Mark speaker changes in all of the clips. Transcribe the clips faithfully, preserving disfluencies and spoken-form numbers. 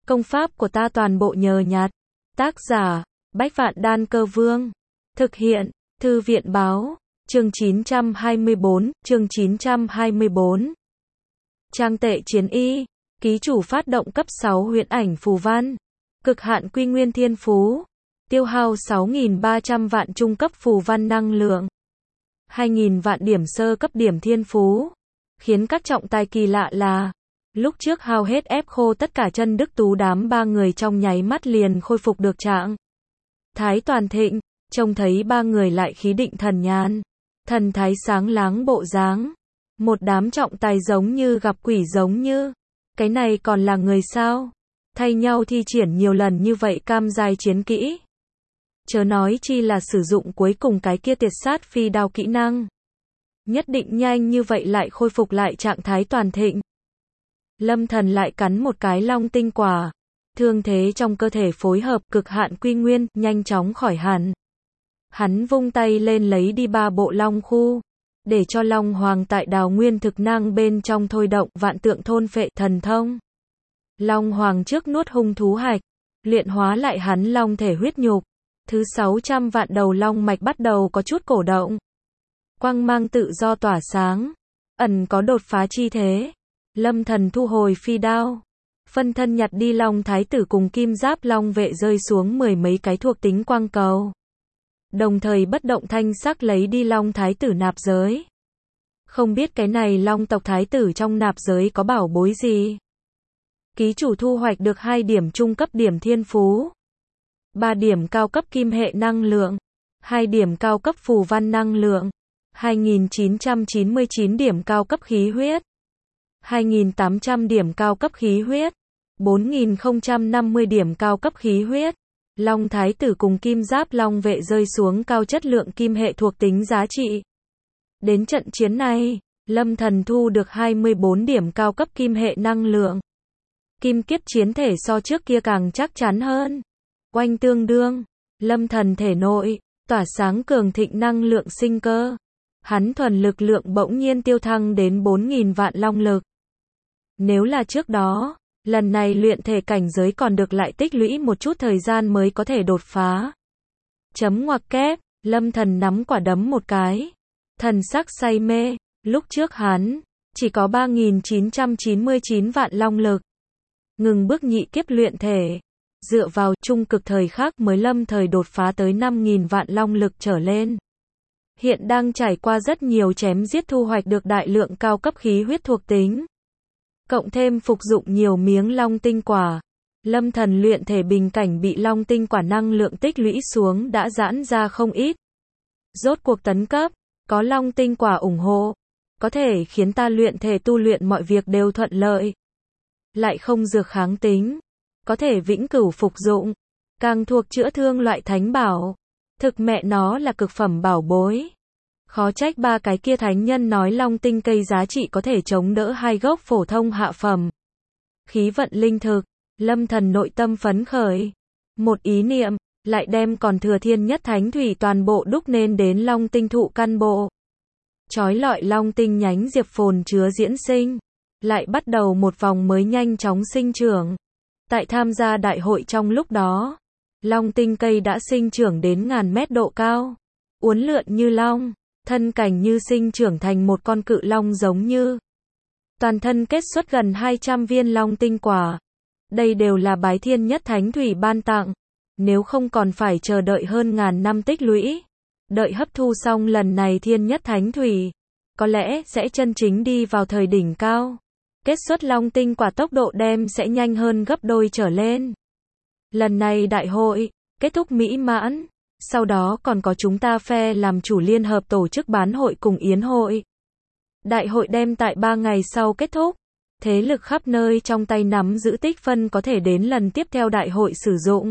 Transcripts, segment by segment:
Speaker 1: Công pháp của ta toàn bộ nhờ nhặt. Tác giả, Bách Vạn Đan Cơ Vương. Thực hiện, Thư viện Báo. Chương chín trăm hai mươi bốn, chương chín trăm hai mươi bốn. Trang tệ chiến y. Ký chủ phát động cấp sáu huyễn ảnh phù văn. Cực hạn quy nguyên thiên phú. Tiêu hao sáu nghìn ba trăm vạn trung cấp phù văn năng lượng. hai nghìn vạn điểm sơ cấp điểm thiên phú. Khiến các trọng tài kỳ lạ là, lúc trước hao hết ép khô tất cả chân đức tú đám ba người trong nháy mắt liền khôi phục được trạng thái toàn thịnh, trông thấy ba người lại khí định thần nhàn, thần thái sáng láng bộ dáng. Một đám trọng tài giống như gặp quỷ giống như, cái này còn là người sao? Thay nhau thi triển nhiều lần như vậy cam giai chiến kỹ. Chớ nói chi là sử dụng cuối cùng cái kia tiệt sát phi đao kỹ năng. Nhất định nhanh như vậy lại khôi phục lại trạng thái toàn thịnh. Lâm Thần lại cắn một cái long tinh quả. Thương thế trong cơ thể phối hợp cực hạn quy nguyên, nhanh chóng khỏi hẳn. Hắn vung tay lên lấy đi ba bộ long khu. Để cho long hoàng tại đào nguyên thực năng bên trong thôi động vạn tượng thôn phệ thần thông. Long hoàng trước nuốt hung thú hạch. Luyện hóa lại hắn long thể huyết nhục. Thứ sáu trăm vạn đầu long mạch bắt đầu có chút cổ động. Quang mang tự do tỏa sáng. Ẩn có đột phá chi thế. Lâm Thần thu hồi phi đao. Phân thân nhặt đi long thái tử cùng kim giáp long vệ rơi xuống mười mấy cái thuộc tính quang cầu. Đồng thời bất động thanh sắc lấy đi long thái tử nạp giới. Không biết cái này long tộc thái tử trong nạp giới có bảo bối gì. Ký chủ thu hoạch được hai điểm trung cấp điểm thiên phú. ba điểm cao cấp kim hệ năng lượng. hai điểm cao cấp phù văn năng lượng. hai nghìn chín trăm chín mươi chín điểm cao cấp khí huyết. hai nghìn tám trăm điểm cao cấp khí huyết. bốn nghìn không trăm năm mươi điểm cao cấp khí huyết. Long thái tử cùng kim giáp long vệ rơi xuống cao chất lượng kim hệ thuộc tính giá trị. Đến trận chiến này, Lâm Thần thu được hai mươi bốn điểm cao cấp kim hệ năng lượng. Kim kiếp chiến thể so trước kia càng chắc chắn hơn. Oanh tương đương, Lâm Thần thể nội, tỏa sáng cường thịnh năng lượng sinh cơ. Hắn thuần lực lượng bỗng nhiên tiêu thăng đến bốn nghìn vạn long lực. Nếu là trước đó, lần này luyện thể cảnh giới còn được lại tích lũy một chút thời gian mới có thể đột phá. Chấm ngoặc kép, Lâm Thần nắm quả đấm một cái. Thần sắc say mê, lúc trước hắn, chỉ có ba nghìn chín trăm chín mươi chín vạn long lực. Ngừng bước nhị kiếp luyện thể. Dựa vào trung cực thời khắc mới lâm thời đột phá tới năm nghìn vạn long lực trở lên. Hiện đang trải qua rất nhiều chém giết thu hoạch được đại lượng cao cấp khí huyết thuộc tính. Cộng thêm phục dụng nhiều miếng long tinh quả. Lâm Thần luyện thể bình cảnh bị long tinh quả năng lượng tích lũy xuống đã giãn ra không ít. Rốt cuộc tấn cấp, có long tinh quả ủng hộ. Có thể khiến ta luyện thể tu luyện mọi việc đều thuận lợi. Lại không dược kháng tính. Có thể vĩnh cửu phục dụng. Càng thuộc chữa thương loại thánh bảo. Thực mẹ nó là cực phẩm bảo bối. Khó trách ba cái kia thánh nhân nói long tinh cây giá trị có thể chống đỡ hai gốc phổ thông hạ phẩm. Khí vận linh thực, Lâm Thần nội tâm phấn khởi. Một ý niệm, lại đem còn thừa thiên nhất thánh thủy toàn bộ đúc nên đến long tinh thụ căn bộ. Chói lọi long tinh nhánh diệp phồn chứa diễn sinh. Lại bắt đầu một vòng mới nhanh chóng sinh trưởng. Tại tham gia đại hội trong lúc đó, long tinh cây đã sinh trưởng đến ngàn mét độ cao. Uốn lượn như long. Thân cảnh như sinh trưởng thành một con cự long giống như. Toàn thân kết xuất gần hai trăm viên long tinh quả. Đây đều là bái thiên nhất thánh thủy ban tặng. Nếu không còn phải chờ đợi hơn ngàn năm tích lũy. Đợi hấp thu xong lần này thiên nhất thánh thủy. Có lẽ sẽ chân chính đi vào thời đỉnh cao. Kết xuất long tinh quả tốc độ đem sẽ nhanh hơn gấp đôi trở lên. Lần này đại hội, kết thúc mỹ mãn. Sau đó còn có chúng ta phe làm chủ liên hợp tổ chức bán hội cùng yến hội. Đại hội đem tại ba ngày sau kết thúc. Thế lực khắp nơi trong tay nắm giữ tích phân có thể đến lần tiếp theo đại hội sử dụng.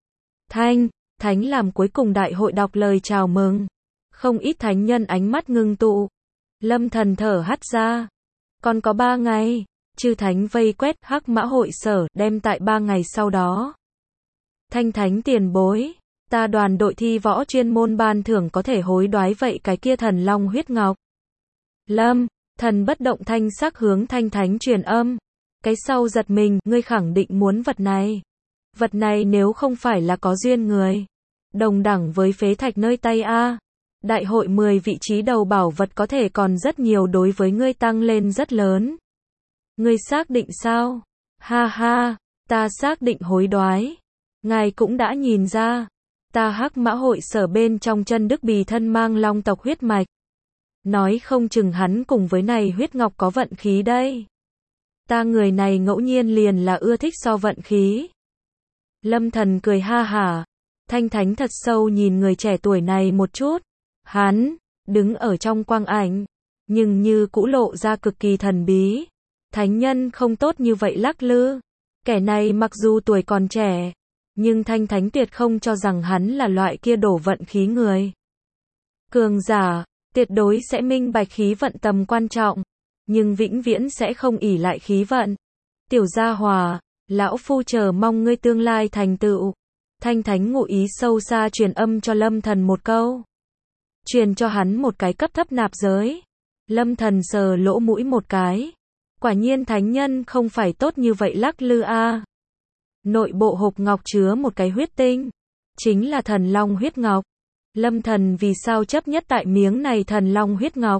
Speaker 1: Thanh, Thánh làm cuối cùng đại hội đọc lời chào mừng. Không ít thánh nhân ánh mắt ngưng tụ. Lâm Thần thở hắt ra. Còn có ba ngày, chư thánh vây quét hắc mã hội sở đem tại ba ngày sau đó. Thanh Thánh tiền bối. Ta đoàn đội thi võ chuyên môn ban thưởng có thể hối đoái vậy cái kia thần long huyết ngọc. Lâm, thần bất động thanh sắc hướng Thanh Thánh truyền âm. Cái sau giật mình, ngươi khẳng định muốn vật này. Vật này nếu không phải là có duyên người, đồng đẳng với phế thạch nơi tay a. Đại hội mười vị trí đầu bảo vật có thể còn rất nhiều đối với ngươi tăng lên rất lớn. Ngươi xác định sao? Ha ha, ta xác định hối đoái. Ngài cũng đã nhìn ra, ta Hắc Mã hội sở bên trong chân Đức Bì thân mang long tộc huyết mạch. Nói không chừng hắn cùng với này huyết ngọc có vận khí đây. Ta người này ngẫu nhiên liền là ưa thích so vận khí. Lâm Thần cười ha hả, Thanh Thánh thật sâu nhìn người trẻ tuổi này một chút. Hắn, đứng ở trong quang ảnh, nhưng như cũ lộ ra cực kỳ thần bí. Thánh nhân không tốt như vậy lắc lư. Kẻ này mặc dù tuổi còn trẻ, nhưng Thanh Thánh tuyệt không cho rằng hắn là loại kia đổ vận khí người. Cường giả, tuyệt đối sẽ minh bạch khí vận tầm quan trọng, nhưng vĩnh viễn sẽ không ỷ lại khí vận. Tiểu gia hòa, lão phu chờ mong ngươi tương lai thành tựu. Thanh Thánh ngụ ý sâu xa truyền âm cho Lâm Thần một câu. Truyền cho hắn một cái cấp thấp nạp giới. Lâm Thần sờ lỗ mũi một cái. Quả nhiên thánh nhân không phải tốt như vậy lắc lư a. Nội bộ hộp ngọc chứa một cái huyết tinh, chính là thần long huyết ngọc. Lâm Thần vì sao chấp nhất tại miếng này thần long huyết ngọc?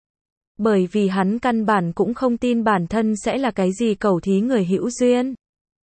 Speaker 1: Bởi vì hắn căn bản cũng không tin bản thân sẽ là cái gì cẩu thí người hữu duyên.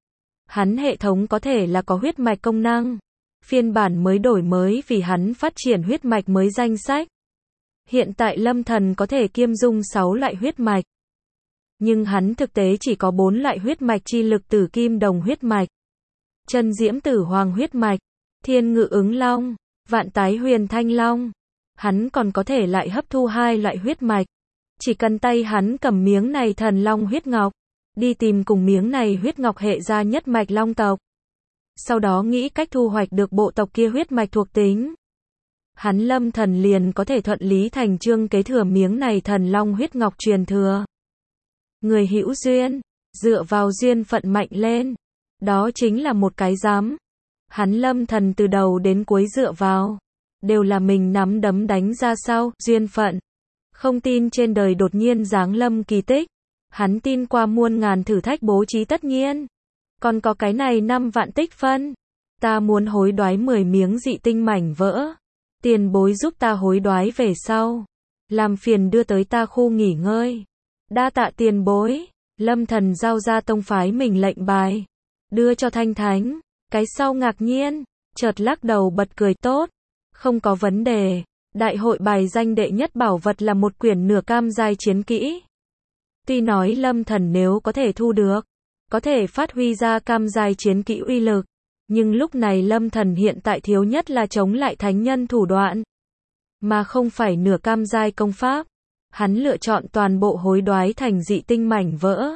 Speaker 1: Hắn hệ thống có thể là có huyết mạch công năng. Phiên bản mới đổi mới vì hắn phát triển huyết mạch mới danh sách. Hiện tại Lâm Thần có thể kiêm dung sáu loại huyết mạch. Nhưng hắn thực tế chỉ có bốn loại huyết mạch chi lực tử kim đồng huyết mạch, chân diễm tử hoàng huyết mạch, thiên ngự ứng long, vạn tái huyền thanh long. Hắn còn có thể lại hấp thu hai loại huyết mạch. Chỉ cần tay hắn cầm miếng này thần long huyết ngọc, đi tìm cùng miếng này huyết ngọc hệ ra nhất mạch long tộc. Sau đó nghĩ cách thu hoạch được bộ tộc kia huyết mạch thuộc tính. Hắn Lâm Thần liền có thể thuận lý thành chương kế thừa miếng này thần long huyết ngọc truyền thừa. Người hữu duyên, dựa vào duyên phận mạnh lên. Đó chính là một cái giám. Hắn Lâm Thần từ đầu đến cuối dựa vào, đều là mình nắm đấm đánh ra sau, duyên phận. Không tin trên đời đột nhiên giáng lâm kỳ tích. Hắn tin qua muôn ngàn thử thách bố trí tất nhiên. Còn có cái này năm vạn tích phân. Ta muốn hối đoái mười miếng dị tinh mảnh vỡ. Tiền bối giúp ta hối đoái về sau. Làm phiền đưa tới ta khu nghỉ ngơi. Đa tạ tiền bối. Lâm Thần giao ra tông phái mình lệnh bài, đưa cho Thanh Thánh. Cái sau ngạc nhiên, chợt lắc đầu bật cười tốt. Không có vấn đề. Đại hội bài danh đệ nhất bảo vật là một quyển nửa cam giai chiến kỹ. Tuy nói Lâm Thần nếu có thể thu được, có thể phát huy ra cam giai chiến kỹ uy lực. Nhưng lúc này Lâm Thần hiện tại thiếu nhất là chống lại thánh nhân thủ đoạn, mà không phải nửa cam giai công pháp. Hắn lựa chọn toàn bộ hối đoái thành dị tinh mảnh vỡ.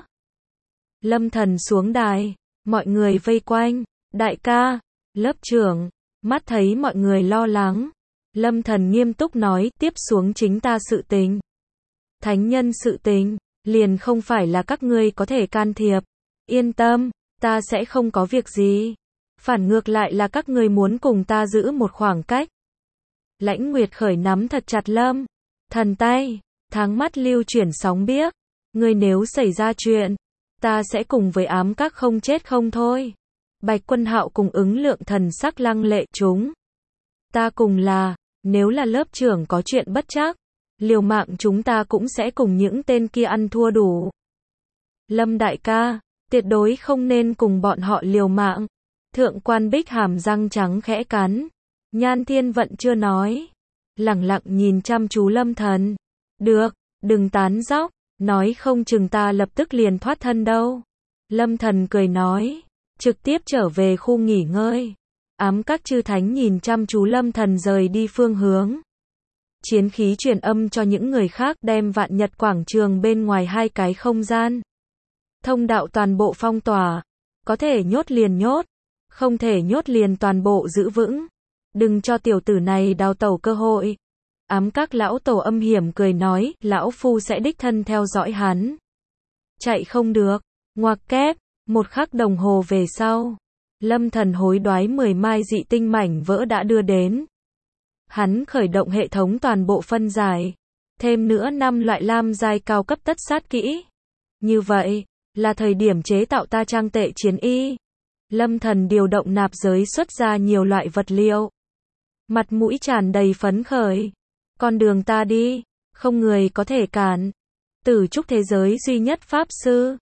Speaker 1: Lâm Thần xuống đài, mọi người vây quanh. Đại ca, lớp trưởng, mắt thấy mọi người lo lắng. Lâm Thần nghiêm túc nói, tiếp xuống chính ta sự tình. Thánh nhân sự tình, liền không phải là các ngươi có thể can thiệp. Yên tâm, ta sẽ không có việc gì. Phản ngược lại là các ngươi muốn cùng ta giữ một khoảng cách. Lãnh Nguyệt Khởi nắm thật chặt Lâm Thần tay, tháng mắt lưu chuyển sóng biếc. Ngươi nếu xảy ra chuyện, ta sẽ cùng với ám các không chết không thôi. Bạch Quân Hạo cùng ứng lượng thần sắc lăng lệ chúng. Ta cùng là, nếu là lớp trưởng có chuyện bất trắc, liều mạng chúng ta cũng sẽ cùng những tên kia ăn thua đủ. Lâm đại ca, tuyệt đối không nên cùng bọn họ liều mạng. Thượng quan Bích hàm răng trắng khẽ cắn. Nhan Thiên Vận chưa nói, lẳng lặng nhìn chăm chú Lâm Thần. Được, đừng tán dóc, nói không chừng ta lập tức liền thoát thân đâu. Lâm Thần cười nói, trực tiếp trở về khu nghỉ ngơi. Ám các chư thánh nhìn chăm chú Lâm Thần rời đi phương hướng. Chiến khí truyền âm cho những người khác đem Vạn Nhật quảng trường bên ngoài hai cái không gian. Thông đạo toàn bộ phong tỏa. Có thể nhốt liền nhốt. Không thể nhốt liền toàn bộ giữ vững. Đừng cho tiểu tử này đào tẩu cơ hội. Ám các lão tổ âm hiểm cười nói, lão phu sẽ đích thân theo dõi hắn. Chạy không được. Ngoặc kép. Một khắc đồng hồ về sau. Lâm Thần hối đoái mười mai dị tinh mảnh vỡ đã đưa đến. Hắn khởi động hệ thống toàn bộ phân giải. Thêm nữa năm loại lam giai cao cấp tất sát kỹ. Như vậy, là thời điểm chế tạo ta trang tệ chiến y. Lâm Thần điều động nạp giới xuất ra nhiều loại vật liệu. Mặt mũi tràn đầy phấn khởi. Con đường ta đi, không người có thể cản. Tử trúc thế giới duy nhất pháp sư.